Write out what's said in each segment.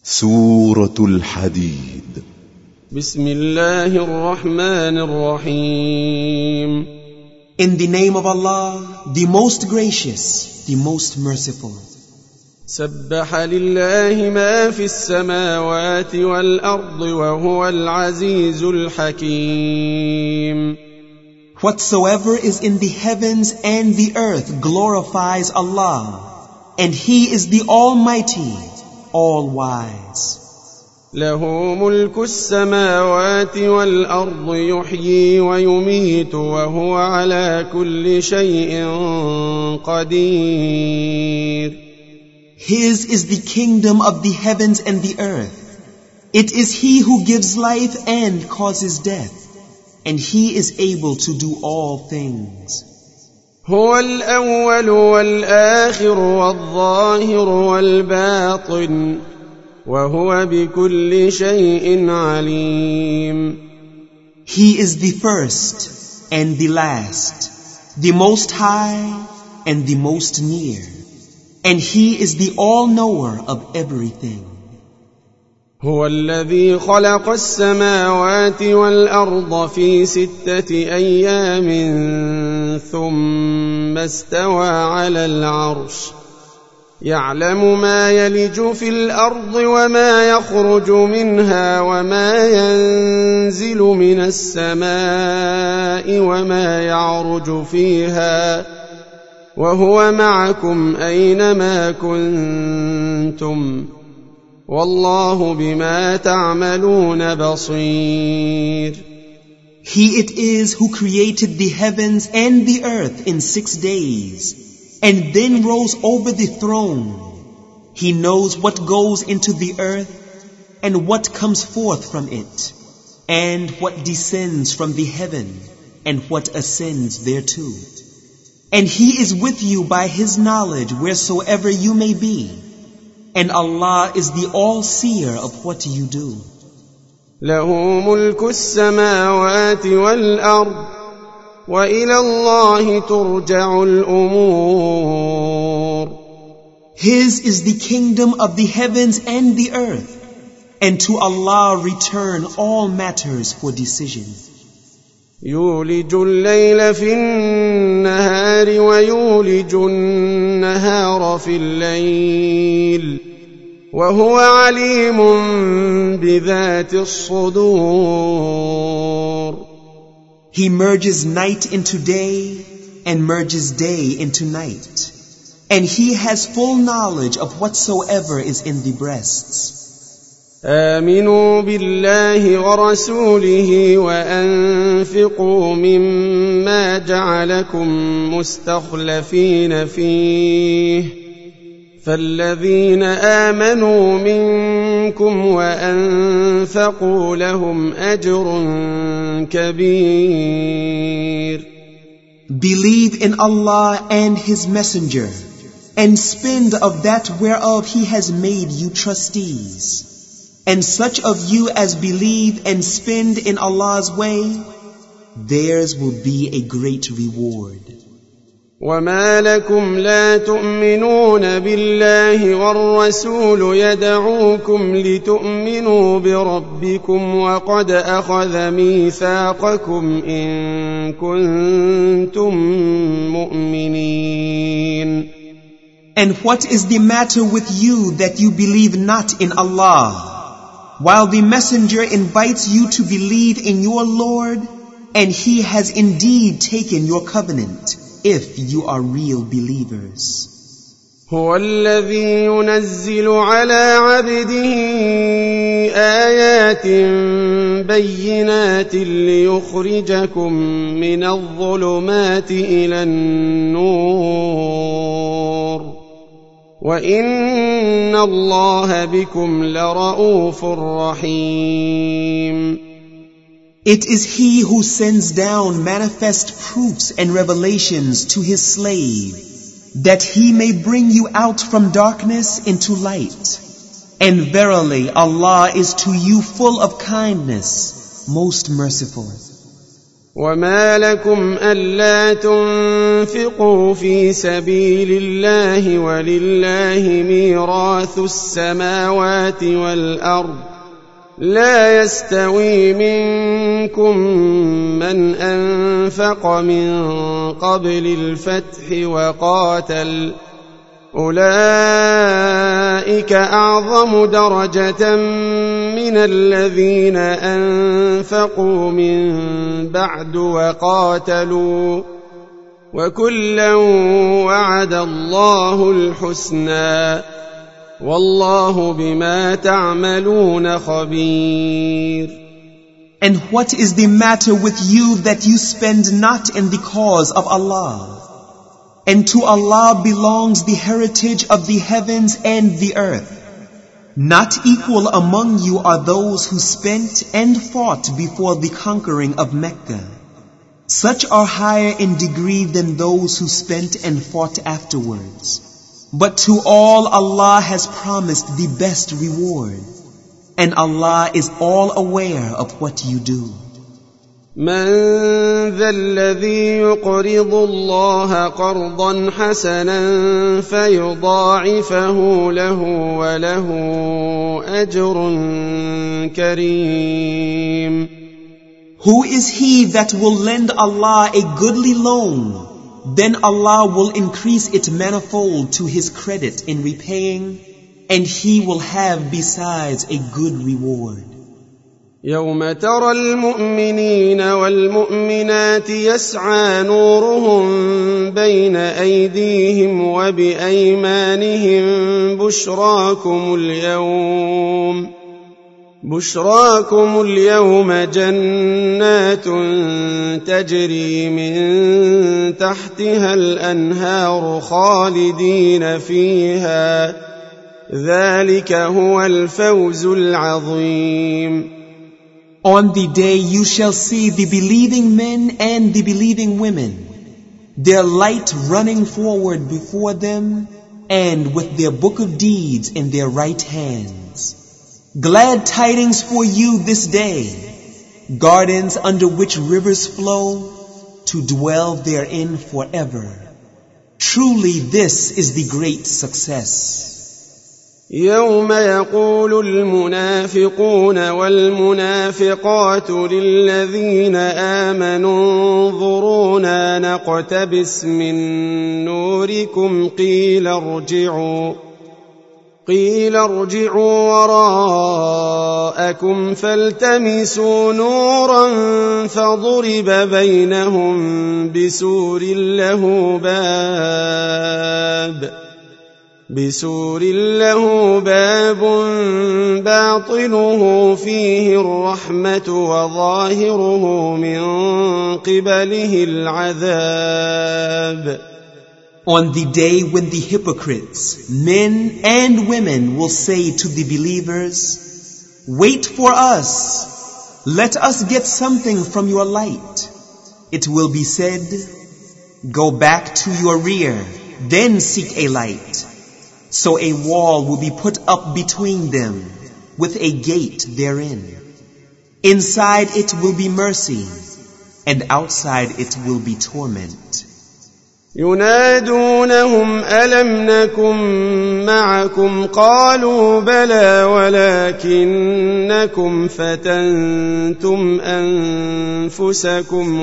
سورة الحديد. بسم الله الرحمن الرحيم. In the name of Allah, the most gracious, the most merciful. سبح لله ما في السماوات والأرض وهو العزيز الحكيم. Whatsoever is in the heavens and the earth glorifies Allah, and He is the Almighty, all-wise. له ملك السماوات والأرض يحيي ويميت وهو على كل شيء قدير. His is the kingdom of the heavens and the earth. It is He who gives life and causes death, and He is able to do all things. هو الأول والآخر والظاهر والباطن وهو بكل شيء عليم. He is the first and the last, the most high and the most near, and He is the all-knower of everything. هو الذي خلق السماوات والأرض في 6 أيام ثم استوى على العرش يعلم ما يلج في الأرض وما يخرج منها وما ينزل من السماء وما يعرج فيها وهو معكم أينما كنتم والله بما تعملون بصير. He it is who created the heavens and the earth in 6 days, and then rose over the throne. He knows what goes into the earth, and what comes forth from it, and what descends from the heaven, and what ascends thereto. And He is with you by His knowledge wheresoever you may be. And Allah is the all-seer of what you do. له ملك السماوات والأرض وإلى الله ترجع الأمور. His is the kingdom of the heavens and the earth, and to Allah return all matters for decision. يولج الليل في النهار ويولج النهار في الليل وهو عليم بذات الصدور. He merges night into day and merges day into night, and He has full knowledge of whatsoever is in the breasts. آمنوا بالله ورسوله وأنفقوا مما جعلكم مستخلفين فيه فالذين آمنوا منكم وأنفقوا لهم أجر كبير. Believe in Allah and His Messenger, and spend of that whereof He has made you trustees. And such of you as believe and spend in Allah's way, theirs will be a great reward. وما لكم لا تؤمنون بالله والرسول يدعوكم لتؤمنوا بربكم وقد أخذ ميثاقكم إن كنتم مؤمنين. And what is the matter with you that you believe not in Allah, while the Messenger invites you to believe in your Lord, and He has indeed taken your covenant, if you are real believers. هو الذي ينزل على عبده آيات بينات ليخرجكم من الظلمات إلى النور وإن الله بكم لرؤوف رحيم. It is He who sends down manifest proofs and revelations to His slave, that He may bring you out from darkness into light. And verily Allah is to you full of kindness, most merciful. وما لكم ألا تنفقوا في سبيل الله ولله ميراث السماوات والأرض لا يستوي منكم من أنفق من قبل الفتح وقاتل أولئك أعظم درجة من الذين أنفقوا من بعد وقاتلوا وكلا وعد الله الحسنى والله بما تعملون خبير. And what is the matter with you that you spend not in the cause of Allah? And to Allah belongs the heritage of the heavens and the earth. Not equal among you are those who spent and fought before the conquering of Mecca. Such are higher in degree than those who spent and fought afterwards. But to all Allah has promised the best reward. And Allah is all aware of what you do. من ذا الذي يقرض الله قرضا حسنا فيضاعفه له وله أجر كريم. Who is he that will lend Allah a goodly loan? Then Allah will increase it manifold to his credit in repaying, and he will have besides a good reward. يوم ترى المؤمنين والمؤمنات يسعى نورهم بين أيديهم وبأيمانهم بشراكم اليوم جنات تجري من تحتها الأنهار خالدين فيها ذلك هو الفوز العظيم. On the day you shall see the believing men and the believing women, their light running forward before them, and with their book of deeds in their right hands. Glad tidings for you this day, gardens under which rivers flow, to dwell therein forever. Truly this is the great success. يوم يقول المنافقون والمنافقات للذين آمنوا انظرونا نقتبس من نوركم قيل ارجعوا وراءكم فالتمسوا نورا فضرب بينهم بسور له باب باطنه فيه الرحمة وظاهره من قبله العذاب. On the day when the hypocrites, men and women, will say to the believers, "Wait for us, let us get something from your light." It will be said, "Go back to your rear, then seek a light." So a wall will be put up between them, with a gate therein. Inside it will be mercy, and outside it will be torment. ينادونهم ألم نكن معكم قالوا بلى ولكنكم فتنتم أنفسكم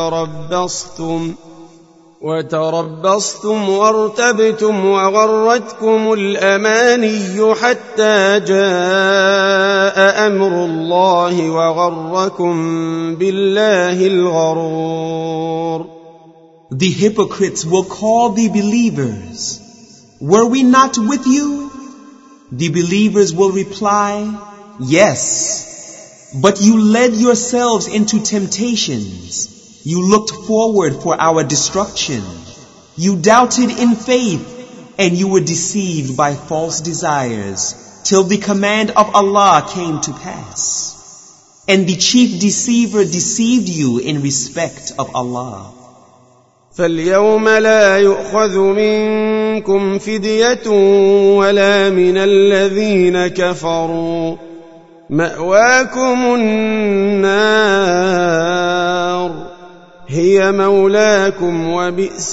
وتربصتم وارتبتم وغرتكم الأماني حتى جاء أمر الله وغركم بالله الغرور. The hypocrites will call the believers, "Were we not with you?" The believers will reply, "Yes, but you led yourselves into temptations. You looked forward for our destruction. You doubted in faith, and you were deceived by false desires, till the command of Allah came to pass. And the chief deceiver deceived you in respect of Allah." فاليوم لا يؤخذ منكم فدية ولا من الذين كفروا مأواكم النار هي مولاكم وبئس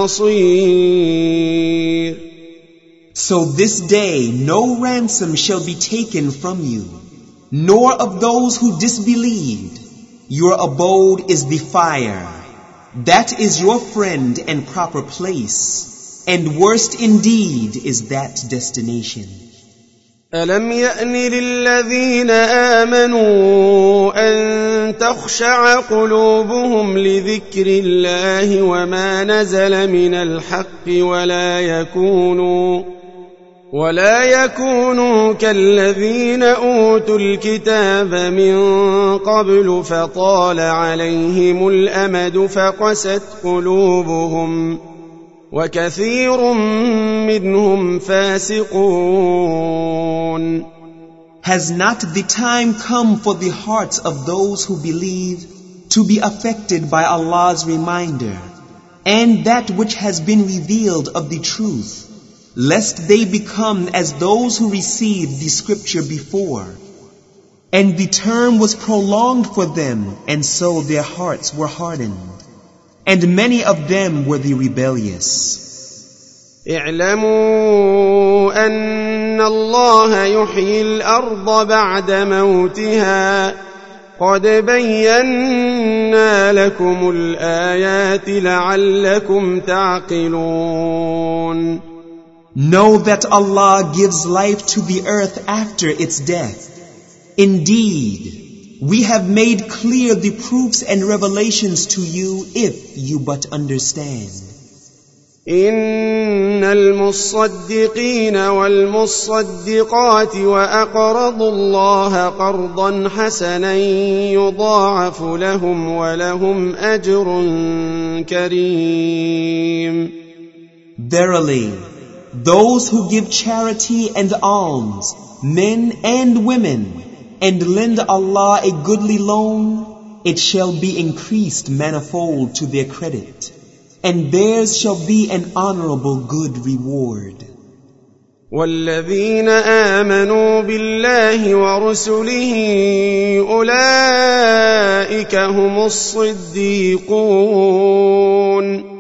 المصير. So this day no ransom shall be taken from you, nor of those who disbelieved. Your abode is the fire. That is your friend and proper place, and worst indeed is that destination. ألم يأن للذين آمنوا أن تخشع قلوبهم لذكر الله وما نزل من الحق ولا يكونوا كالذين أوتوا الكتاب من قبل فطال عليهم الأمد فقست قلوبهم وكثير منهم فاسقون. Has not the time come for the hearts of those who believe to be affected by Allah's reminder and that which has been revealed of the truth, lest they become as those who received the scripture before? And the term was prolonged for them, and so their hearts were hardened. And many of them were the rebellious. اعلموا أن الله يحيي الأرض بعد موتها قد بينا لكم الآيات لعلكم تعقلون. Know that Allah gives life to the earth after its death. Indeed, we have made clear the proofs and revelations to you if you but understand. إن المصدقين والمصدقات وأقرضوا الله قرضا حسنا يضاعف لهم ولهم أجر كريم. Verily, those who give charity and alms, men and women, and lend Allah a goodly loan, it shall be increased manifold to their credit, and theirs shall be an honorable good reward. والذين آمنوا بالله ورسله أولئك هم الصديقون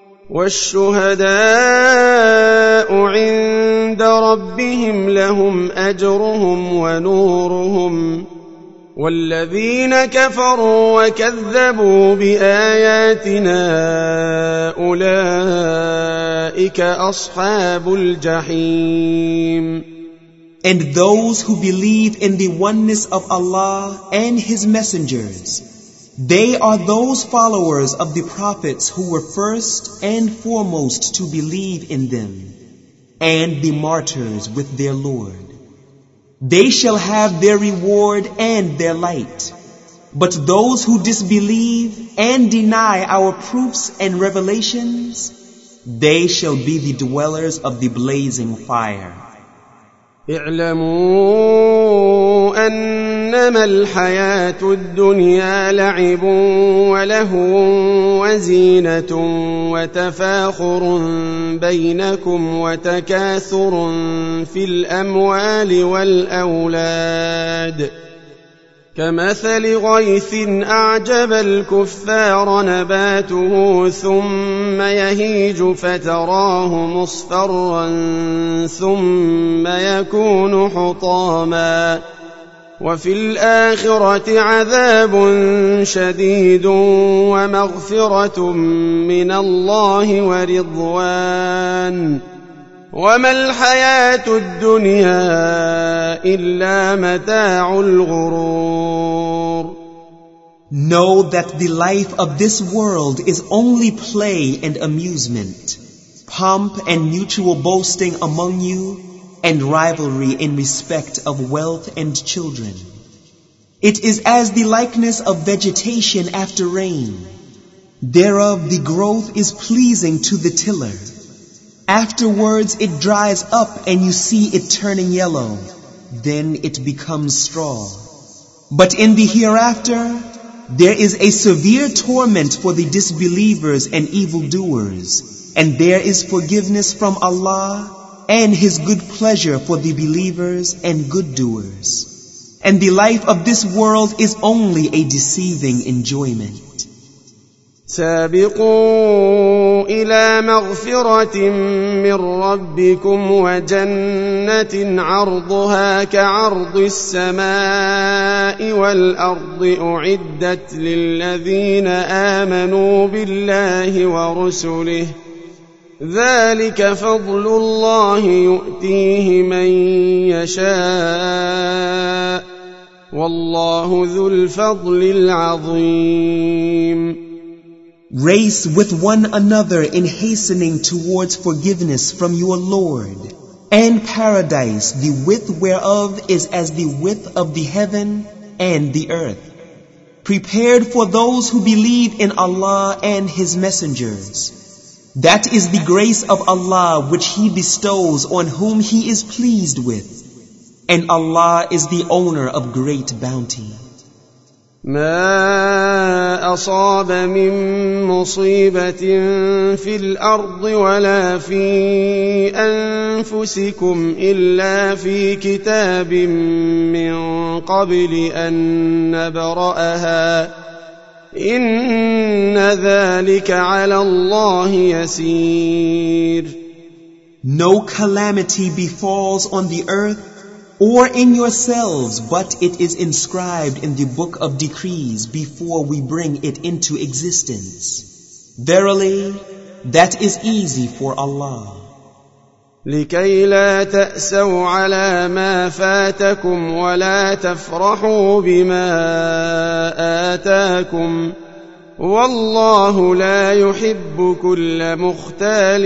والشهداء عند ربهم لهم أجرهم ونورهم والذين كفروا وكذبوا بآياتنا أولئك أصحاب الجحيم. And those who believe in the oneness of Allah and His messengers, they are those followers of the prophets who were first and foremost to believe in them, and the martyrs with their Lord. They shall have their reward and their light. But those who disbelieve and deny our proofs and revelations, they shall be the dwellers of the blazing fire. اعلموا أنما الحياة الدنيا لعب ولهو وزينة وتفاخر بينكم وتكاثر في الأموال والأولاد كمثل غيث أعجب الكفار نباته ثم يهيج فتراه مصفرا ثم يكون حطاما وفي الآخرة عذاب شديد ومغفرة من الله ورضوان وما الحياة الدنيا إلا متاع الغرور. Know that the life of this world is only play and amusement, pomp and mutual boasting among you, and rivalry in respect of wealth and children. It is as the likeness of vegetation after rain. Thereof the growth is pleasing to the tiller. Afterwards it dries up and you see it turning yellow. Then it becomes straw. But in the hereafter, there is a severe torment for the disbelievers and evildoers, and there is forgiveness from Allah and His good pleasure for the believers and good doers. And the life of this world is only a deceiving enjoyment. سابقوا إلى مغفرة من ربكم وجنة عرضها كعرض السماء والأرض أعدت للذين آمنوا بالله ورسله ذلك فضل الله يؤتيه من يشاء والله ذو الفضل العظيم. Race with one another in hastening towards forgiveness from your Lord, and paradise, the width whereof is as the width of the heaven and the earth, prepared for those who believe in Allah and His messengers. That is the grace of Allah which He bestows on whom He is pleased with, and Allah is the owner of great bounty. ما أصاب من مصيبة في الأرض ولا في أنفسكم إلا في كتاب من قبل أن نبرأها إن ذلك على الله يسير. No calamity befalls on the earth or in yourselves, but it is inscribed in the book of decrees before we bring it into existence. Verily, that is easy for Allah. لكي لا تأسوا على ما فاتكم ولا تفرحوا بما آتاكم والله لا يحب كل مختال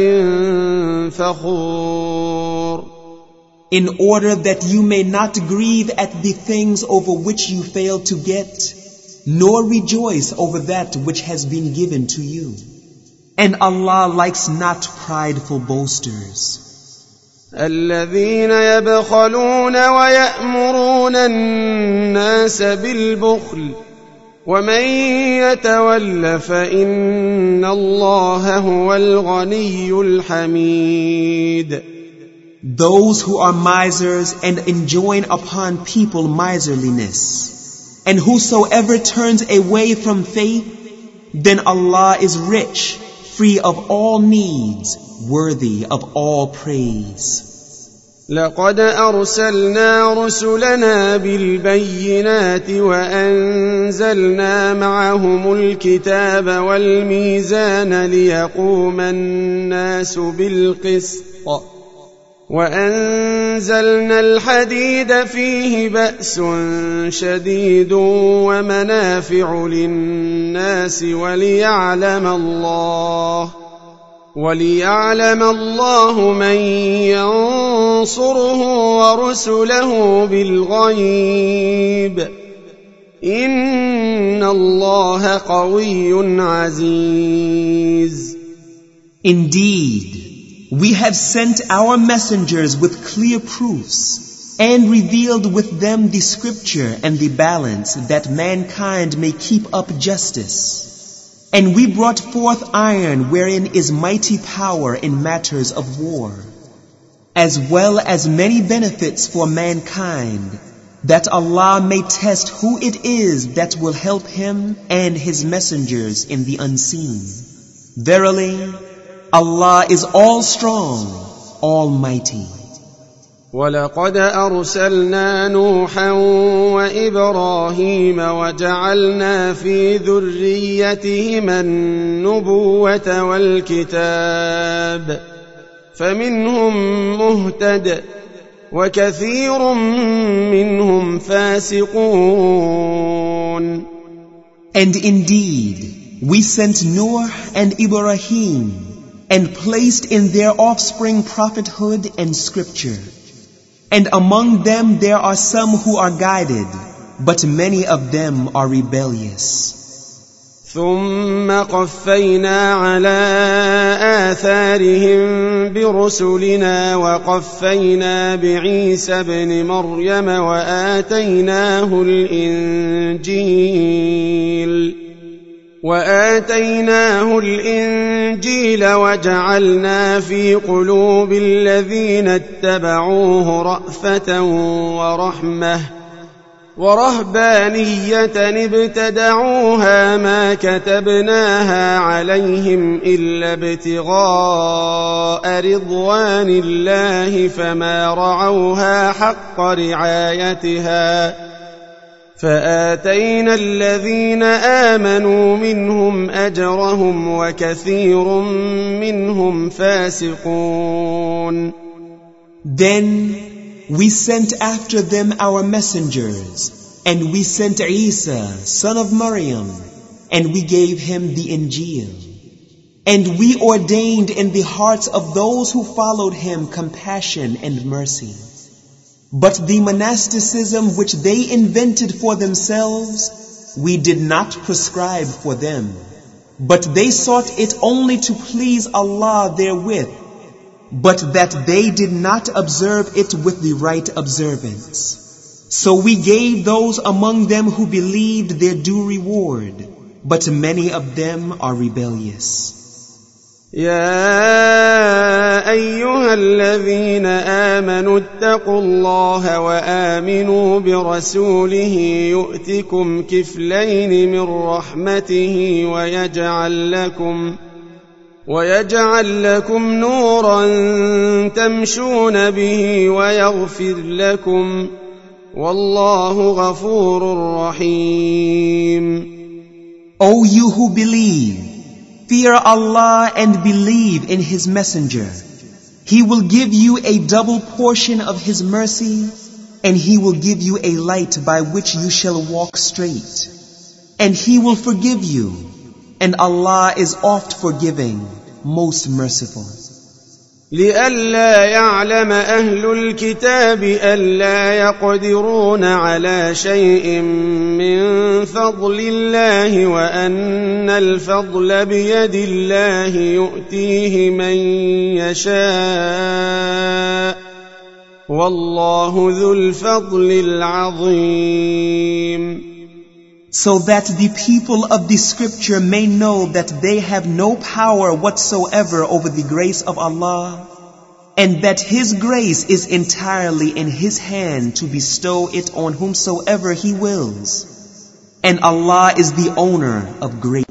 فخور. In order that you may not grieve at the things over which you fail to get, nor rejoice over that which has been given to you. And Allah likes not prideful boasters. الذين يبخلون ويأمرون الناس بالبخل ومن يتول فإن الله هو الغني الحميد. Those who are misers and enjoin upon people miserliness, and whosoever turns away from faith, then Allah is rich, free of all needs, worthy of all praise. لقد أرسلنا رسلنا بالبينات وأنزلنا معهم الكتاب والميزان ليقوم الناس بالقسط وأنزلنا الحديد فيه بأس شديد ومنافع للناس وليعلم الله من ينصره ورسله بالغيب إن الله قوي عزيز. Indeed, we have sent our messengers with clear proofs and revealed with them the scripture and the balance that mankind may keep up justice. And we brought forth iron wherein is mighty power in matters of war, as well as many benefits for mankind, that Allah may test who it is that will help Him and His messengers in the unseen. Verily, Allah is all strong, almighty. ولقد أرسلنا نوحا وإبراهيم وجعلنا في ذريتهما النبوة والكتاب فمنهم مهتد وكثير منهم فاسقون. And indeed, we sent Noah and Ibrahim and placed in their offspring prophethood and scripture. And among them there are some who are guided, but many of them are rebellious. ثم قفينا على آثارهم برسلنا وقفينا بعيسى ابن مريم وآتيناه الإنجيل وجعلنا في قلوب الذين اتبعوه رأفة ورحمة ورهبانية ابتدعوها ما كتبناها عليهم إلا ابتغاء رضوان الله فما رعوها حق رعايتها فآتينا الذين آمنوا منهم أجرهم وكثير منهم فاسقون. Then we sent after them our messengers, and we sent Isa, son of Maryam, and we gave him the Injil. And we ordained in the hearts of those who followed him compassion and mercy. But the monasticism which they invented for themselves, we did not prescribe for them, but they sought it only to please Allah therewith, but that they did not observe it with the right observance. So we gave those among them who believed their due reward, but many of them are rebellious. يا أيها الذين آمنوا اتقوا الله وآمنوا برسوله يؤتكم كفلين من رحمته ويجعل لكم نورا تمشون به ويغفر لكم والله غفور رحيم. O you who believe, fear Allah and believe in His Messenger. He will give you a double portion of His mercy, and He will give you a light by which you shall walk straight. And He will forgive you, and Allah is oft forgiving, most merciful. لئلا يعلم أهل الكتاب ألا يقدرون على شيء من فضل الله وأن الفضل بيد الله يؤتيه من يشاء والله ذو الفضل العظيم. So that the people of the scripture may know that they have no power whatsoever over the grace of Allah, and that His grace is entirely in His hand to bestow it on whomsoever He wills. And Allah is the owner of grace.